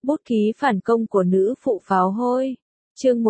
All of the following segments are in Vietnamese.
Bút ký phản công của nữ phụ pháo hôi. Chương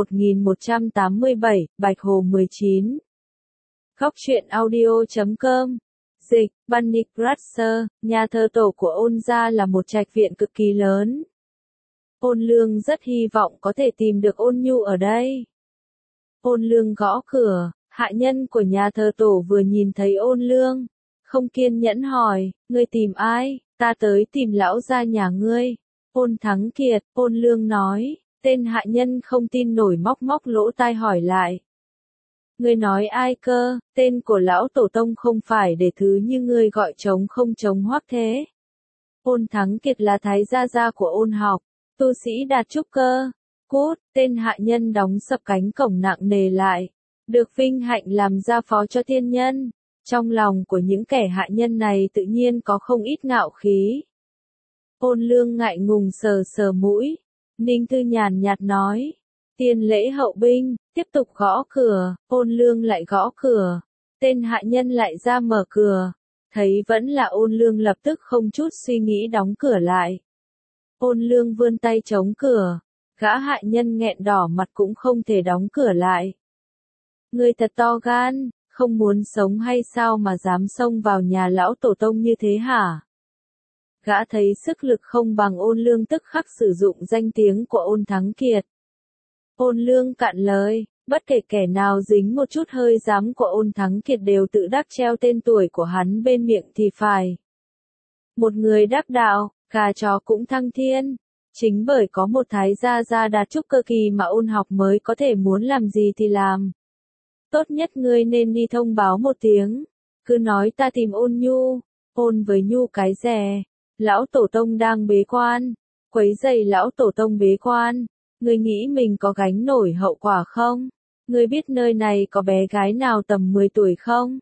1187, Bạch Hồ 19. Góc truyện audio.com. Dịch, Bunny Brasser, nhà thờ tổ của Ôn gia là một trạch viện cực kỳ lớn. Ôn Lương rất hy vọng có thể tìm được Ôn Nhu ở đây. Ôn Lương gõ cửa, hạ nhân của nhà thờ tổ vừa nhìn thấy Ôn Lương, không kiên nhẫn hỏi, ngươi tìm ai? Ta tới tìm lão gia nhà ngươi. Ôn Thắng Kiệt, Ôn Lương nói, tên hạ nhân không tin nổi móc lỗ tai hỏi lại. Ngươi nói ai cơ, tên của lão tổ tông không phải để thứ như ngươi gọi trống không trống hoác thế. Ôn Thắng Kiệt là thái gia của Ôn Học, tu sĩ đạt trúc cơ. Cút, tên hạ nhân đóng sập cánh cổng nặng nề lại. Được vinh hạnh làm gia phó cho tiên nhân. Trong lòng của những kẻ hạ nhân này tự nhiên có không ít ngạo khí. Ôn Lương ngại ngùng sờ mũi. Ninh Thư nhàn nhạt nói. Tiên lễ hậu binh, tiếp tục gõ cửa. Ôn Lương lại gõ cửa. Tên hạ nhân lại ra mở cửa. Thấy vẫn là Ôn Lương lập tức không chút suy nghĩ đóng cửa lại. Ôn Lương vươn tay chống cửa. Gã hạ nhân nghẹn đỏ mặt cũng không thể đóng cửa lại. Ngươi thật to gan, không muốn sống hay sao mà dám xông vào nhà lão tổ tông như thế hả? Gã thấy sức lực không bằng Ôn Lương tức khắc sử dụng danh tiếng của Ôn Thắng Kiệt. Ôn Lương cạn lời, bất kể kẻ nào dính một chút hơi dám của Ôn Thắng Kiệt đều tự đắc treo tên tuổi của hắn bên miệng thì phải. Một người đắc đạo, gà chó cũng thăng thiên. Chính bởi có một thái gia đạt trúc cơ kỳ mà Ôn Học mới có thể muốn làm gì thì làm. Tốt nhất ngươi nên đi thông báo một tiếng. Cứ nói ta tìm Ôn Nhu. Ôn với Nhu cái rẻ. Lão tổ tông đang bế quan. Quấy rầy lão tổ tông bế quan. Ngươi nghĩ mình có gánh nổi hậu quả không? Ngươi biết nơi này có bé gái nào tầm 10 tuổi không?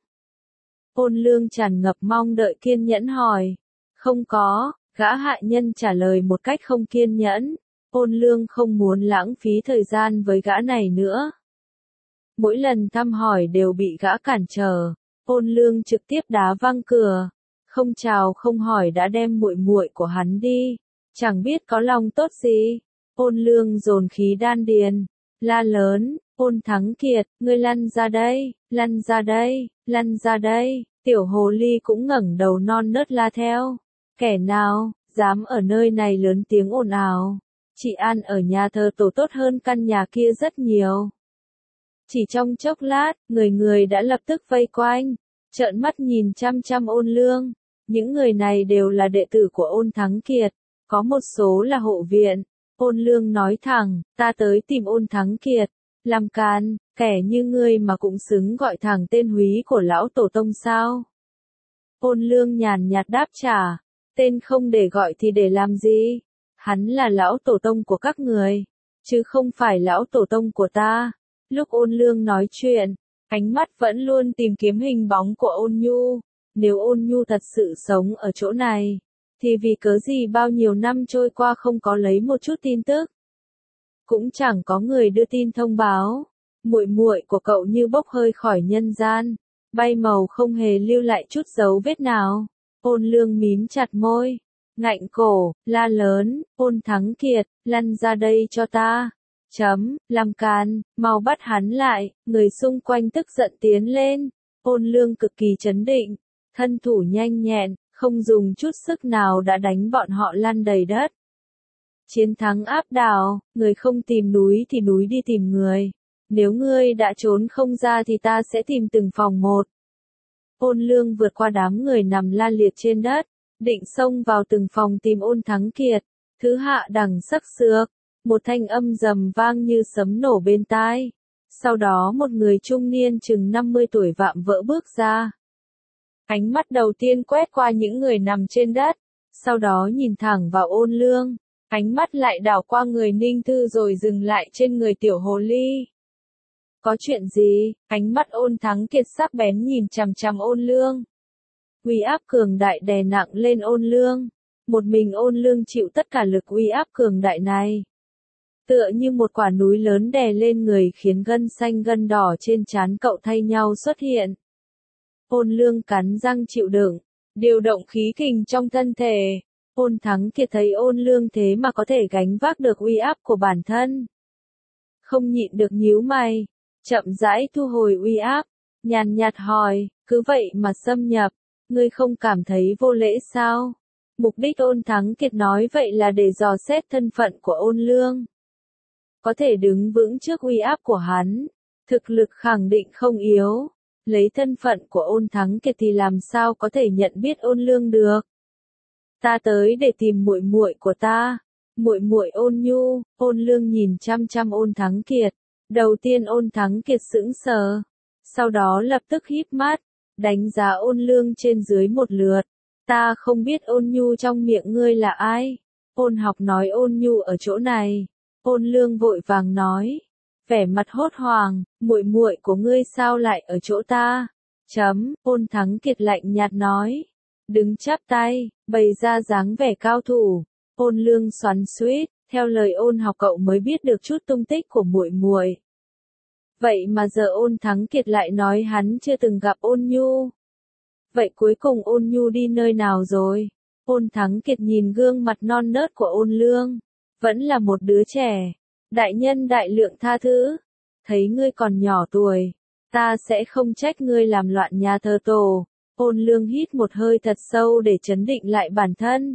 Ôn Lương tràn ngập mong đợi kiên nhẫn hỏi. Không có, gã hạ nhân trả lời một cách không kiên nhẫn. Ôn Lương không muốn lãng phí thời gian với gã này nữa. Mỗi lần thăm hỏi đều bị gã cản trở. Ôn Lương trực tiếp đá văng cửa. Không chào không hỏi đã đem muội của hắn đi. Chẳng biết có lòng tốt gì. Ôn Lương dồn khí đan điền. La lớn, Ôn Thắng Kiệt, ngươi lăn ra đây, lăn ra đây, lăn ra đây. Tiểu hồ ly cũng ngẩng đầu non nớt la theo. Kẻ nào, dám ở nơi này lớn tiếng ồn ào. Chị An ở nhà thờ tổ tốt hơn căn nhà kia rất nhiều. Chỉ trong chốc lát, người đã lập tức vây quanh, trợn mắt nhìn chăm Ôn Lương. Những người này đều là đệ tử của Ôn Thắng Kiệt, có một số là hộ viện. Ôn Lương nói thẳng, ta tới tìm Ôn Thắng Kiệt, làm càn, kẻ như ngươi mà cũng xứng gọi thẳng tên húy của lão tổ tông sao? Ôn Lương nhàn nhạt đáp trả, tên không để gọi thì để làm gì? Hắn là lão tổ tông của các người, chứ không phải lão tổ tông của ta. Lúc Ôn Lương nói chuyện, ánh mắt vẫn luôn tìm kiếm hình bóng của Ôn Nhu. Nếu Ôn Nhu thật sự sống ở chỗ này, thì vì cớ gì bao nhiêu năm trôi qua không có lấy một chút tin tức. Cũng chẳng có người đưa tin thông báo. Muội của cậu như bốc hơi khỏi nhân gian, bay màu không hề lưu lại chút dấu vết nào. Ôn Lương mím chặt môi, ngạnh cổ, la lớn, Ôn Thắng Kiệt, lăn ra đây cho ta. Làm càn, mau bắt hắn lại. Người xung quanh tức giận tiến lên. Ôn Lương cực kỳ trấn định, thân thủ nhanh nhẹn, không dùng chút sức nào đã đánh bọn họ lăn đầy đất. Chiến thắng áp đảo, người không tìm núi thì núi đi tìm người. Nếu ngươi đã trốn không ra thì ta sẽ tìm từng phòng một. Ôn Lương vượt qua đám người nằm la liệt trên đất, định xông vào từng phòng tìm Ôn Thắng Kiệt. Thứ hạ đẳng sắc sược, một thanh âm rầm vang như sấm nổ bên tai. Sau đó một người trung niên chừng 50 tuổi vạm vỡ bước ra. Ánh mắt đầu tiên quét qua những người nằm trên đất, sau đó nhìn thẳng vào Ôn Lương, ánh mắt lại đảo qua người Ninh Thư rồi dừng lại trên người tiểu hồ ly. Có chuyện gì? Ánh mắt Ôn Thắng Kiệt sắc bén nhìn chằm Ôn Lương. Uy áp cường đại đè nặng lên Ôn Lương. Một mình Ôn Lương chịu tất cả lực uy áp cường đại này. Tựa như một quả núi lớn đè lên người khiến gân xanh gân đỏ trên trán cậu thay nhau xuất hiện. Ôn Lương cắn răng chịu đựng, điều động khí kình trong thân thể. Ôn Thắng Kiệt thấy Ôn Lương thế mà có thể gánh vác được uy áp của bản thân. Không nhịn được nhíu mày, chậm rãi thu hồi uy áp, nhàn nhạt hỏi, cứ vậy mà xâm nhập, ngươi không cảm thấy vô lễ sao? Mục đích Ôn Thắng Kiệt nói vậy là để dò xét thân phận của Ôn Lương. Có thể đứng vững trước uy áp của hắn, thực lực khẳng định không yếu. Lấy thân phận của Ôn Thắng Kiệt thì làm sao có thể nhận biết Ôn Lương được? Ta tới để tìm muội muội của ta. Muội muội Ôn Nhu. Ôn Lương nhìn chăm chăm Ôn Thắng Kiệt. Đầu tiên Ôn Thắng Kiệt sững sờ, sau đó lập tức híp mắt, đánh giá Ôn Lương trên dưới một lượt. Ta không biết Ôn Nhu trong miệng ngươi là ai? Ôn Học nói Ôn Nhu ở chỗ này. Ôn Lương vội vàng nói, vẻ mặt hốt hoảng, muội muội của ngươi sao lại ở chỗ ta? Ôn Thắng Kiệt lạnh nhạt nói, đứng chắp tay, bày ra dáng vẻ cao thủ. Ôn Lương xoắn xuýt, theo lời Ôn Học cậu mới biết được chút tung tích của muội muội. Vậy mà giờ Ôn Thắng Kiệt lại nói hắn chưa từng gặp Ôn Nhu. Vậy cuối cùng Ôn Nhu đi nơi nào rồi? Ôn Thắng Kiệt nhìn gương mặt non nớt của Ôn Lương, vẫn là một đứa trẻ. Đại nhân đại lượng tha thứ, thấy ngươi còn nhỏ tuổi, ta sẽ không trách ngươi làm loạn nhà thờ tổ. Ôn Lương hít một hơi thật sâu để trấn định lại bản thân.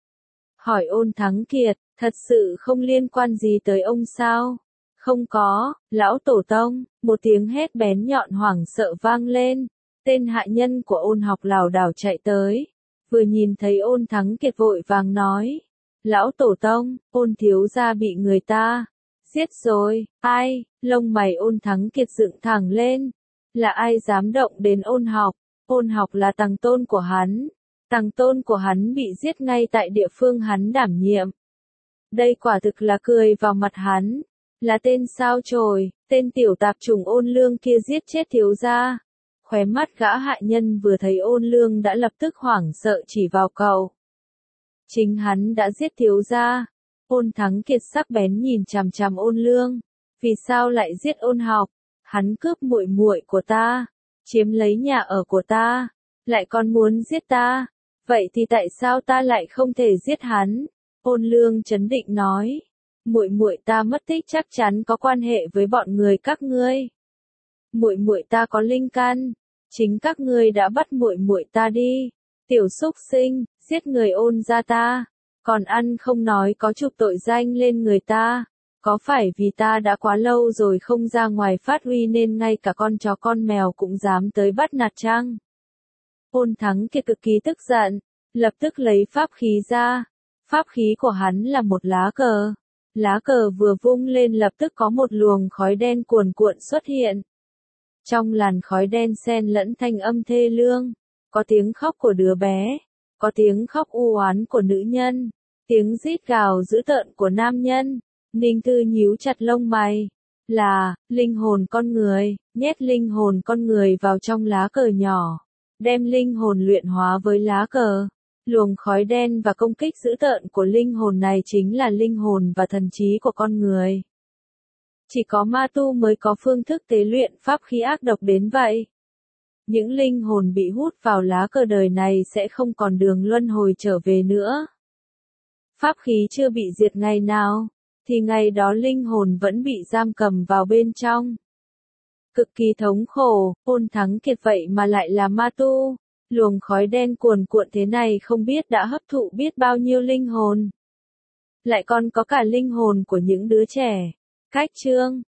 Hỏi Ôn Thắng Kiệt, thật sự không liên quan gì tới ông sao? Không có, lão tổ tông, một tiếng hét bén nhọn hoảng sợ vang lên. Tên hạ nhân của Ôn Học lảo đảo chạy tới, vừa nhìn thấy Ôn Thắng Kiệt vội vàng nói, lão tổ tông, Ôn thiếu gia bị người ta giết rồi. Ai? Lông mày Ôn Thắng Kiệt dựng thẳng lên. Là ai dám động đến Ôn Học? Ôn Học là tằng tôn của hắn. Tằng tôn của hắn bị giết ngay tại địa phương hắn đảm nhiệm. Đây quả thực là cười vào mặt hắn. Là tên sao chổi, tên tiểu tạp chủng Ôn Lương kia giết chết thiếu gia. Khóe mắt gã hạ nhân vừa thấy Ôn Lương đã lập tức hoảng sợ chỉ vào cậu. Chính hắn đã giết thiếu gia. Ôn Thắng Kiệt sắc bén nhìn chằm chằm Ôn Lương. Vì sao lại giết Ôn Học? Hắn cướp muội muội của ta, chiếm lấy nhà ở của ta, lại còn muốn giết ta. Vậy thì tại sao ta lại không thể giết hắn? Ôn Lương trấn định nói, muội muội ta mất tích chắc chắn có quan hệ với bọn người các ngươi. Muội muội ta có linh căn, chính các ngươi đã bắt muội muội ta đi. Tiểu súc sinh, giết người Ôn gia ta, còn ăn không nói có chụp tội danh lên người ta. Có phải vì ta đã quá lâu rồi không ra ngoài phát huy nên ngay cả con chó con mèo cũng dám tới bắt nạt chăng? Ôn Thắng Kiệt cực kỳ tức giận, lập tức lấy pháp khí ra. Pháp khí của hắn là một lá cờ. Lá cờ vừa vung lên lập tức có một luồng khói đen cuồn cuộn xuất hiện. Trong làn khói đen xen lẫn thanh âm thê lương, có tiếng khóc của đứa bé, có tiếng khóc u oán của nữ nhân, tiếng rít gào dữ tợn của nam nhân. Ninh Thư nhíu chặt lông mày. Là, linh hồn con người, nhét linh hồn con người vào trong lá cờ nhỏ. Đem linh hồn luyện hóa với lá cờ. Luồng khói đen và công kích dữ tợn của linh hồn này chính là linh hồn và thần trí của con người. Chỉ có ma tu mới có phương thức tế luyện pháp khí ác độc đến vậy. Những linh hồn bị hút vào lá cờ đời này sẽ không còn đường luân hồi trở về nữa. Pháp khí chưa bị diệt ngày nào, thì ngày đó linh hồn vẫn bị giam cầm vào bên trong. Cực kỳ thống khổ. Ôn Thắng Kiệt vậy mà lại là ma tu. Luồng khói đen cuồn cuộn thế này không biết đã hấp thụ biết bao nhiêu linh hồn. Lại còn có cả linh hồn của những đứa trẻ. Cách chương